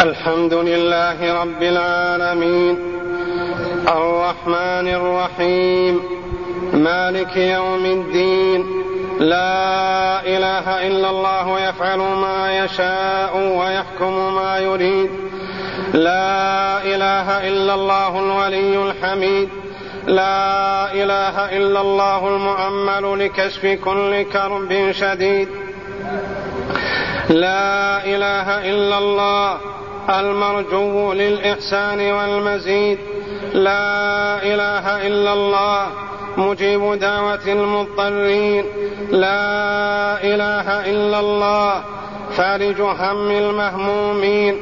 الحمد لله رب العالمين الرحمن الرحيم مالك يوم الدين. لا إله إلا الله يفعل ما يشاء ويحكم ما يريد. لا إله إلا الله الولي الحميد. لا إله إلا الله المؤمل لكشف كل كرب شديد. لا إله إلا الله المرجو للإحسان والمزيد. لا إله إلا الله مجيب دعوة المضطرين. لا إله إلا الله فارج هم المهمومين.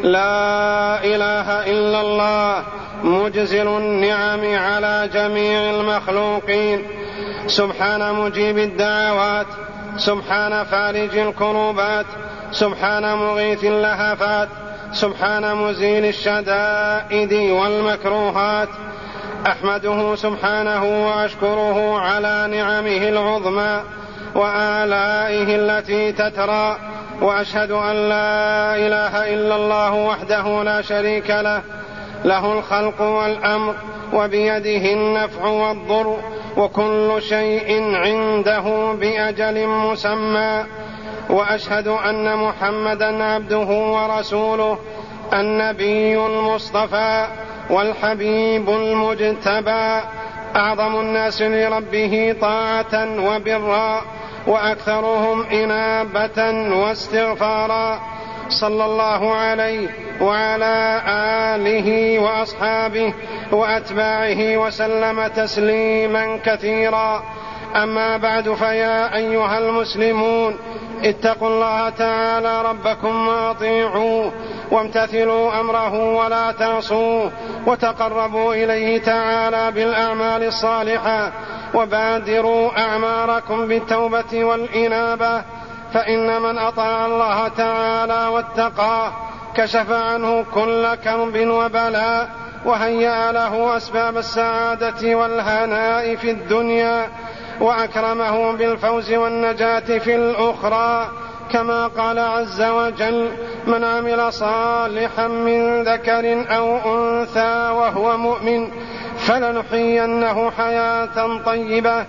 لا إله إلا الله مجزل النعم على جميع المخلوقين. سبحان مجيب الدعوات، سبحان فارج الكروبات، سبحان مغيث اللهفات، سبحان مزيل الشدائد والمكروهات. أحمده سبحانه وأشكره على نعمه العظمى وآلائه التي تترى، وأشهد أن لا إله إلا الله وحده لا شريك له، له الخلق والأمر وبيده النفع والضر، وكل شيء عنده بأجل مسمى. وأشهد أن محمدا عبده ورسوله، النبي المصطفى والحبيب المجتبى، أعظم الناس لربه طاعة وبرا، وأكثرهم إنابة واستغفارا. صلى الله عليه وعلى آله وأصحابه وأتباعه وسلم تسليما كثيرا. أما بعد، فيا أيها المسلمون، اتقوا الله تعالى ربكم وأطيعوه، وامتثلوا أمره ولا تعصوه، وتقربوا إليه تعالى بالأعمال الصالحة، وبادروا أعماركم بالتوبة والإنابة. فإن من أطاع الله تعالى واتقاه كشف عنه كل كرب وبلاء، وهيأ له أسباب السعادة والهناء في الدنيا، وأكرمه بالفوز والنجاة في الأخرى. كما قال عز وجل: من عمل صالحا من ذكر أو أنثى وهو مؤمن فلنحيينه حياة طيبة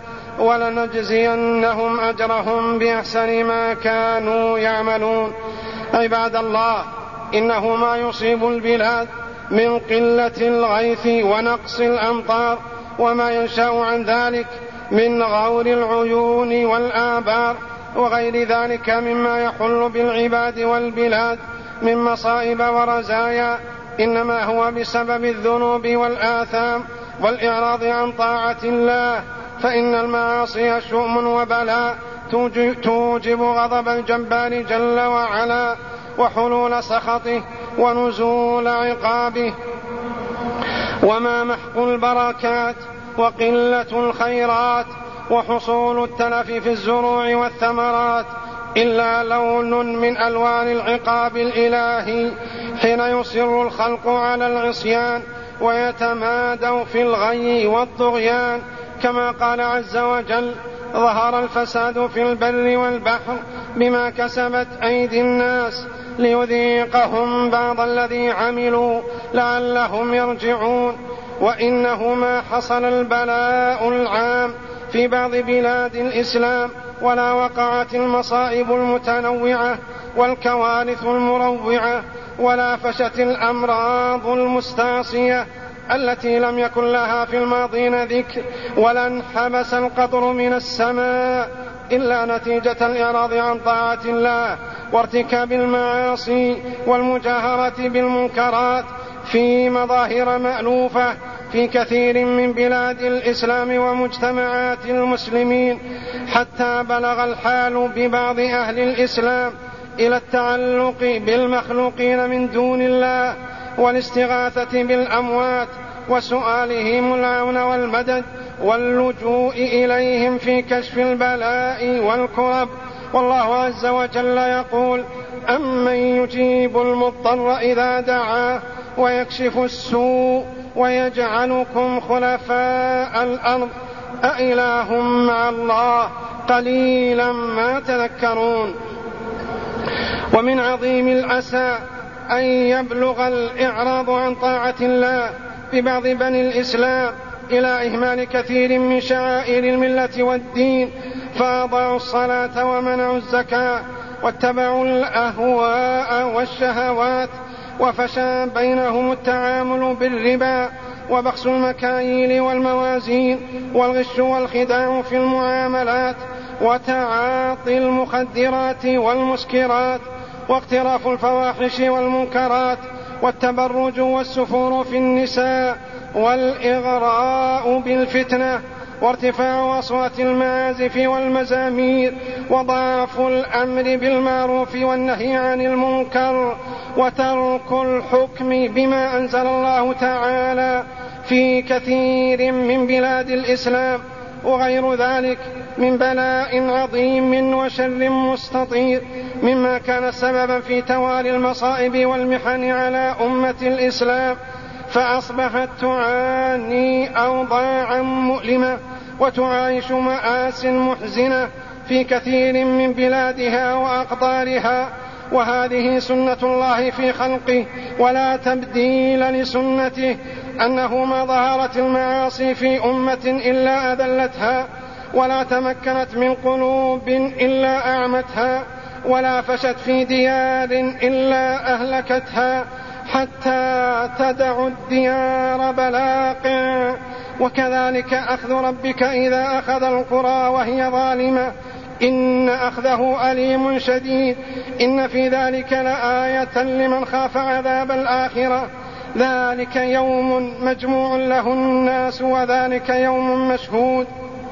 ولنجزينهم أجرهم بأحسن ما كانوا يعملون. عباد الله، إنه ما يصيب البلاد من قلة الغيث ونقص الأمطار، وما ينشأ عن ذلك من غور العيون والآبار وغير ذلك مما يحل بالعباد والبلاد من مصائب ورزايا، إنما هو بسبب الذنوب والآثام والإعراض عن طاعة الله. فإن المعاصي شؤم وبلاء توجب غضب الجبار جل وعلا، وحلول سخطه ونزول عقابه، وما محق البركات وقلة الخيرات وحصول التلف في الزروع والثمرات إلا لون من ألوان العقاب الإلهي، حين يصر الخلق على العصيان ويتمادوا في الغي والطغيان. كما قال عز وجل: ظهر الفساد في البر والبحر بما كسبت أيدي الناس ليذيقهم بعض الذي عملوا لعلهم يرجعون. وإنه ما حصل البلاء العام في بعض بلاد الإسلام ولا وقعت المصائب المتنوعة والكوارث المروعة ولا فشت الأمراض المستعصية التي لم يكن لها في الماضين ذكر، ولا انحبس القطر من السماء إلا نتيجة الإعراض عن طاعة الله وارتكاب المعاصي والمجاهرة بالمنكرات في مظاهر مألوفة في كثير من بلاد الإسلام ومجتمعات المسلمين، حتى بلغ الحال ببعض أهل الإسلام إلى التعلق بالمخلوقين من دون الله والاستغاثة بالأموات وسؤالهم العون والمدد واللجوء إليهم في كشف البلاء والكرب. والله عز وجل يقول: أمن يجيب المضطر إذا دعاه ويكشف السوء ويجعلكم خلفاء الأرض أإله مع الله قليلا ما تذكرون. ومن عظيم الأسى أن يبلغ الإعراض عن طاعة الله ببعض بني الإسلام إلى إهمال كثير من شعائر الملة والدين، فأضاعوا الصلاة ومنعوا الزكاة واتبعوا الأهواء والشهوات، وفشى بينهم التعامل بالربا وبخس المكاييل والموازين والغش والخداع في المعاملات وتعاطي المخدرات والمسكرات واقتراف الفواحش والمنكرات والتبرج والسفور في النساء والإغراء بالفتنة وارتفاع أصوات المعازف والمزامير وضعف الأمر بالمعروف والنهي عن المنكر وترك الحكم بما أنزل الله تعالى في كثير من بلاد الإسلام وغير ذلك من بلاء عظيم وشر مستطير مما كان سببا في توالي المصائب والمحن على أمة الإسلام، فأصبحت تعاني أوضاعا مؤلمة وتعايش مآس محزنة في كثير من بلادها وأقطارها، وهذه سنة الله في خلقه ولا تبديل لسنته، أنه ما ظهرت المعاصي في أمة إلا أذلتها ولا تمكنت من قلوب إلا أعمتها ولا فشت في ديار إلا أهلكتها حتى تدع الديار بلاقع. وكذلك أخذ ربك إذا أخذ القرى وهي ظالمة إن أخذه أليم شديد، إن في ذلك لآية لمن خاف عذاب الآخرة، ذلك يوم مجموع له الناس وذلك يوم مشهود.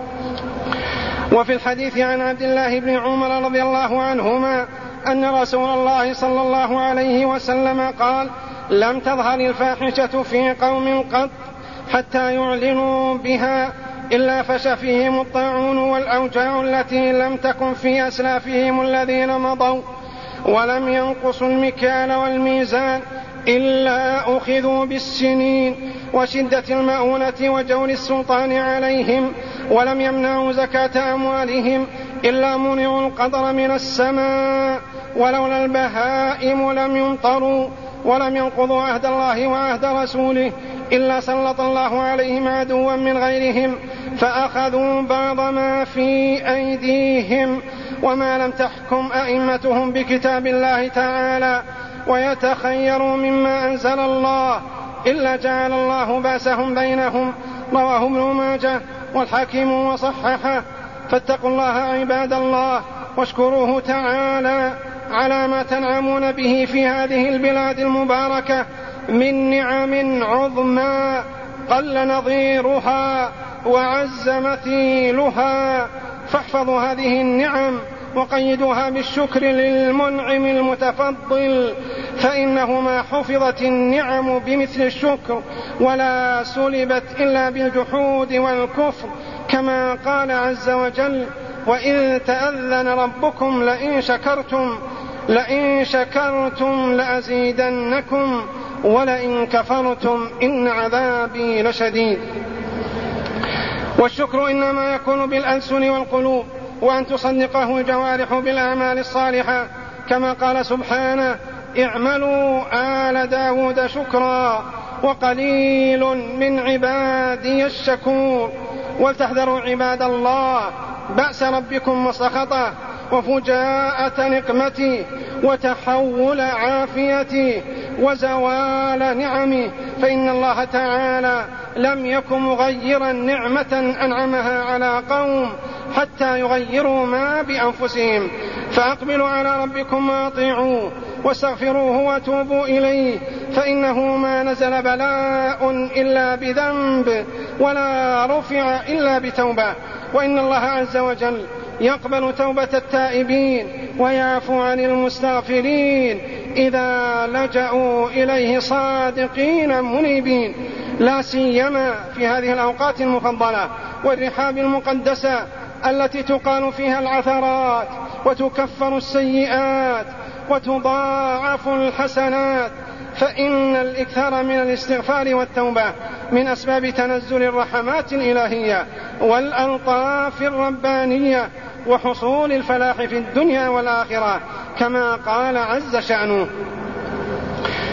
وفي الحديث عن عبد الله بن عمر رضي الله عنهما أن رسول الله صلى الله عليه وسلم قال: لم تظهر الفاحشة في قوم قط حتى يعلنوا بها إلا فشى فيهم الطاعون والأوجاع التي لم تكن في أسلافهم الذين مضوا، ولم ينقصوا المكيال والميزان إلا أخذوا بالسنين وشدة المؤونة وجور السلطان عليهم، ولم يمنعوا زكاة أموالهم إلا منعوا القدر من السماء، ولولا البهائم لم يمطروا، ولم ينقضوا عهد الله وعهد رسوله إلا سلط الله عليهم عدوا من غيرهم فأخذوا بعض ما في أيديهم، وما لم تحكم أئمتهم بكتاب الله تعالى ويتخيروا مما أنزل الله إلا جعل الله باسهم بينهم. رواه ابن ماجه والحاكم وصححه. فاتقوا الله عباد الله واشكروه تعالى على ما تنعمون به في هذه البلاد المباركة من نعم عظمى قل نظيرها وعز مثيلها، فاحفظوا هذه النعم وقيدوها بالشكر للمنعم المتفضل، فإنه ما حفظت النعم بمثل الشكر ولا سلبت إلا بالجحود والكفر، كما قال عز وجل: وإذ تأذن ربكم لئن شكرتم لأزيدنكم ولئن كفرتم إن عذابي لشديد. والشكر إنما يكون بالألسن والقلوب، وأن تصدقه الجوارح بالأعمال الصالحة، كما قال سبحانه: اعملوا آل داود شكرا وقليل من عبادي الشكور. ولتحذروا عباد الله بأس ربكم وسخطه وفجاءة نقمته وتحول عافيته وزوال نعمه، فإن الله تعالى لم يكن مغيرا نعمة أنعمها على قوم حتى يغيروا ما بأنفسهم. فأقبلوا على ربكم وأطيعوه واستغفروه وتوبوا إليه، فإنه ما نزل بلاء إلا بذنب ولا رفع إلا بتوبة، وإن الله عز وجل يقبل توبة التائبين ويعفو عن المستغفرين إذا لجأوا إليه صادقين منيبين، لا سيما في هذه الأوقات المفضلة والرحاب المقدسة التي تقال فيها العثرات وتكفر السيئات وتضاعف الحسنات، فإن الإكثار من الاستغفار والتوبة من أسباب تنزل الرحمات الإلهية والألطاف الربانية وحصول الفلاح في الدنيا والآخرة، كما قال عز شأنه: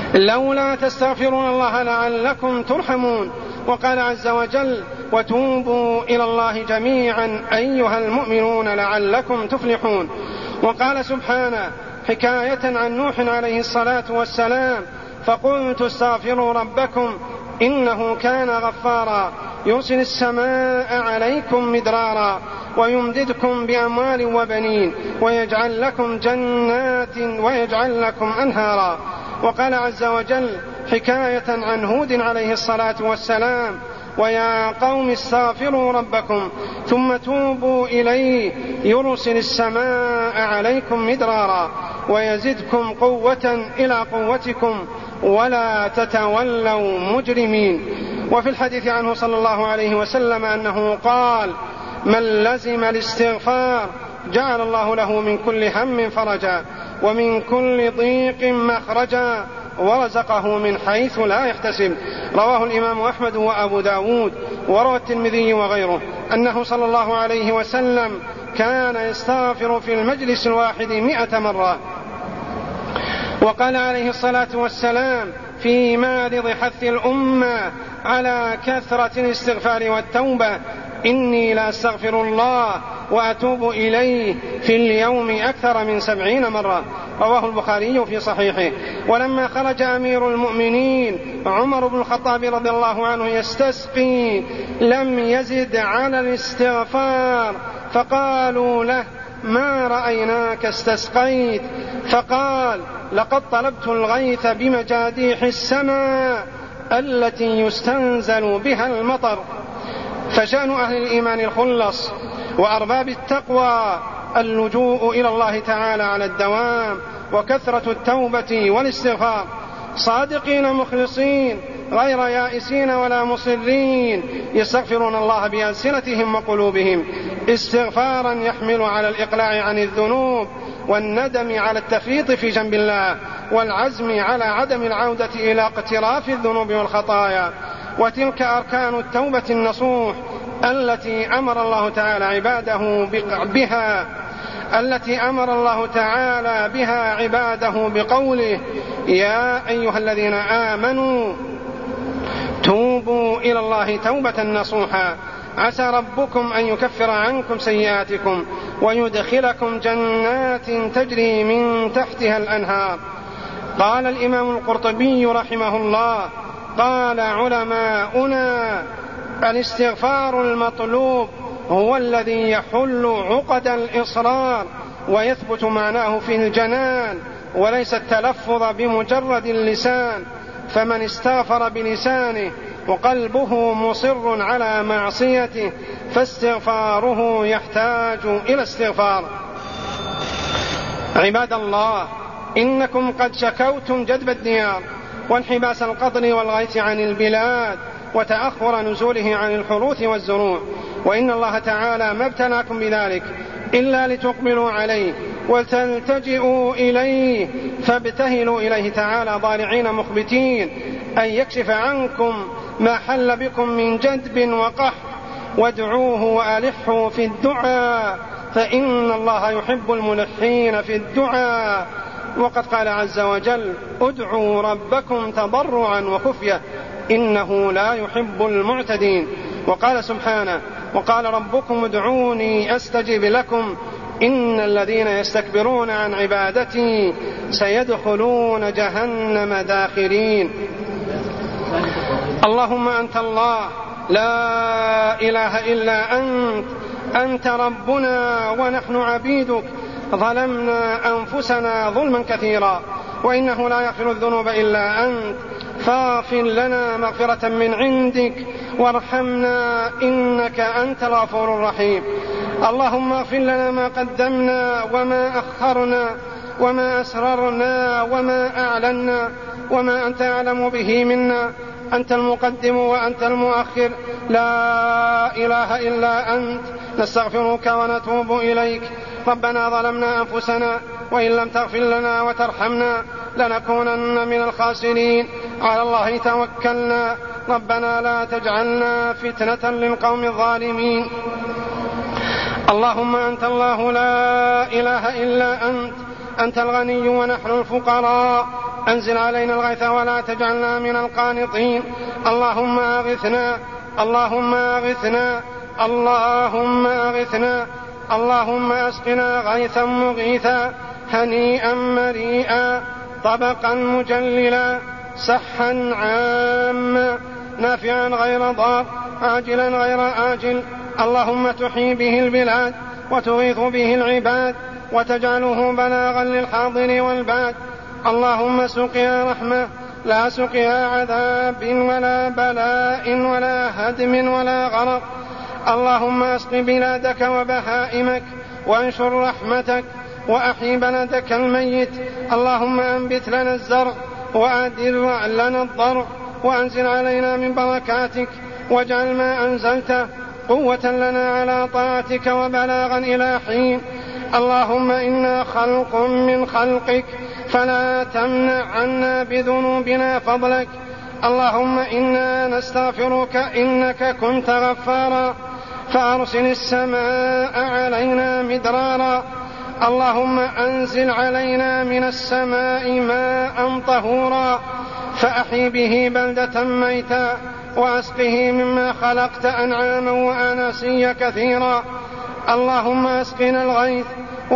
لولا تستغفرون الله لعلكم ترحمون. وقال عز وجل وتوبوا إلى الله جميعا أيها المؤمنون لعلكم تفلحون. وقال سبحانه حكاية عن نوح عليه الصلاة والسلام فقلت استغفروا ربكم إنه كان غفارا يرسل السماء عليكم مدرارا ويمددكم بأموال وبنين ويجعل لكم جنات ويجعل لكم أنهارا. وقال عز وجل حكاية عن هود عليه الصلاة والسلام ويا قوم استغفروا ربكم ثم توبوا إليه يرسل السماء عليكم مدرارا ويزدكم قوة إلى قوتكم ولا تتولوا مجرمين. وفي الحديث عنه صلى الله عليه وسلم أنه قال من لزم الاستغفار جعل الله له من كل هم فرجا ومن كل ضيق مخرجا ورزقه من حيث لا يحتسب. رواه الإمام أحمد وأبو داود وروى الترمذي وغيره أنه صلى الله عليه وسلم كان يستغفر في المجلس الواحد 100 مرة. وقال عليه الصلاة والسلام في مارض حث الأمة على كثرة الاستغفار والتوبة إني لا أستغفر الله وأتوب إليه في اليوم أكثر من 70 مرة. رواه البخاري في صحيحه. ولما خرج أمير المؤمنين عمر بن الخطاب رضي الله عنه يستسقي لم يزد على الاستغفار فقالوا له ما رأيناك استسقيت فقال لقد طلبت الغيث بمجاديح السماء التي يستنزل بها المطر. فشأن أهل الإيمان الخلص وأرباب التقوى اللجوء إلى الله تعالى على الدوام وكثرة التوبة والاستغفار صادقين مخلصين غير يائسين ولا مصرين يستغفرون الله بألسنتهم وقلوبهم استغفارا يحمل على الإقلاع عن الذنوب والندم على التفريط في جنب الله والعزم على عدم العودة إلى اقتراف الذنوب والخطايا. وتلك أركان التوبة النصوح التي أمر الله تعالى بها عباده بقوله يا أيها الذين آمنوا توبوا إلى الله توبة نصوحا عسى ربكم أن يكفر عنكم سيئاتكم ويدخلكم جنات تجري من تحتها الأنهار. قال الإمام القرطبي رحمه الله قال علماؤنا الاستغفار المطلوب هو الذي يحل عقد الإصرار ويثبت معناه في الجنان وليس التلفظ بمجرد اللسان. فمن استغفر بلسانه وقلبه مصر على معصيته فاستغفاره يحتاج إلى استغفار. عباد الله إنكم قد شكوتم جدب الديار وانحباس القطر والغيث عن البلاد وتأخر نزوله عن الحروث والزروع وإن الله تعالى ما ابتلاكم بذلك إلا لتقبلوا عليه وتلتجئوا إليه فابتهلوا إليه تعالى ضارعين مخبتين أن يكشف عنكم ما حل بكم من جدب وقح وادعوه وألحوا في الدعاء فإن الله يحب الملحين في الدعاء. وقد قال عز وجل ادعوا ربكم تضرعا وخفية إنه لا يحب المعتدين. وقال سبحانه وقال ربكم ادعوني أستجب لكم إن الذين يستكبرون عن عبادتي سيدخلون جهنم داخرين. اللهم أنت الله لا إله إلا أنت ربنا ونحن عبيدك ظلمنا أنفسنا ظلما كثيرا وإنه لا يغفر الذنوب إلا أنت فاغفر لنا مغفرة من عندك وارحمنا إنك أنت الغفور الرحيم. اللهم اغفر لنا ما قدمنا وما أخرنا وما أسررنا وما أعلنا وما أنت أعلم به منا أنت المقدم وأنت المؤخر لا إله إلا أنت نستغفرك ونتوب إليك. ربنا ظلمنا أنفسنا وإن لم تغفر لنا وترحمنا لنكونن من الخاسرين. على الله توكلنا ربنا لا تجعلنا فتنة للقوم الظالمين. اللهم أنت الله لا إله إلا أنت الغني ونحن الفقراء أنزل علينا الغيث ولا تجعلنا من القانطين. اللهم أغثنا اللهم أغثنا اللهم أغثنا. اللهم أسقنا غيثا مغيثا هنيئا مريئا طبقا مجللا سحا عاما نافعا غير ضار عاجلا غير آجل. اللهم تحيي به البلاد وتغيث به العباد وتجعله بلاغا للحاضر والباد. اللهم سقيا رحمة لا سقيا عذاب ولا بلاء ولا هدم ولا غرق. اللهم اسق بلادك وبهائمك وانشر رحمتك وأحي بلدك الميت. اللهم أنبت لنا الزرع وأدر لنا الضرع وأنزل علينا من بركاتك واجعل ما أنزلته قوة لنا على طاعتك وبلاغا إلى حين. اللهم إنا خلق من خلقك فلا تمنع عنا بذنوبنا فضلك. اللهم إنا نستغفرك إنك كنت غفارا فأرسل السماء علينا مدرارا. اللهم أنزل علينا من السماء ماء طهورا فأحي به بلدة ميتا وأسقه مما خلقت أنعاما وأناسيا كثيرا. اللهم أسقنا الغيث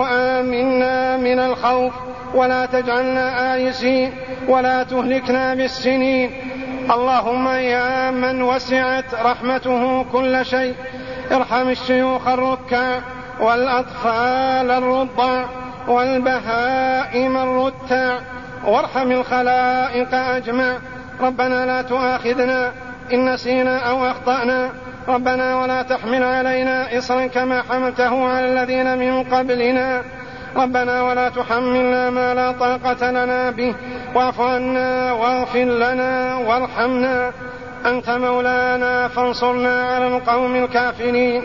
وآمنا من الخوف ولا تجعلنا آيسين ولا تهلكنا بالسنين. اللهم يا من وسعت رحمته كل شيء ارحم الشيوخ الركع والأطفال الرضع والبهائم الرتع وارحم الخلائق أجمع. ربنا لا تؤاخذنا إن نسينا أو أخطأنا. ربنا ولا تحمل علينا إصرا كما حملته على الذين من قبلنا. ربنا ولا تحملنا ما لا طاقة لنا به واعف عنا واغفر لنا وارحمنا أنت مولانا فانصرنا على القوم الكافرين.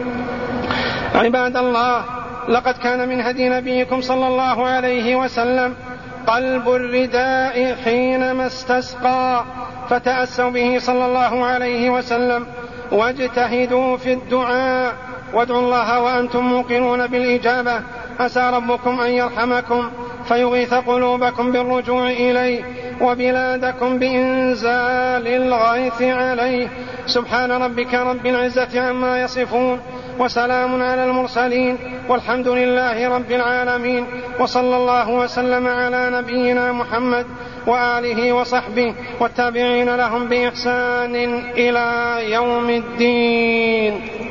عباد الله، لقد كان من هدي نبيكم صلى الله عليه وسلم قلب الرداء حينما استسقى، فتأسوا به صلى الله عليه وسلم واجتهدوا في الدعاء وادعوا الله وأنتم موقنون بالإجابة. عسى ربكم أن يرحمكم فيغيث قلوبكم بالرجوع إليه وبلادكم بإنزال الغيث عليه. سبحان ربك رب العزة عما يصفون وسلام على المرسلين والحمد لله رب العالمين. وصلى الله وسلم على نبينا محمد وآله وصحبه والتابعين لهم بإحسان إلى يوم الدين.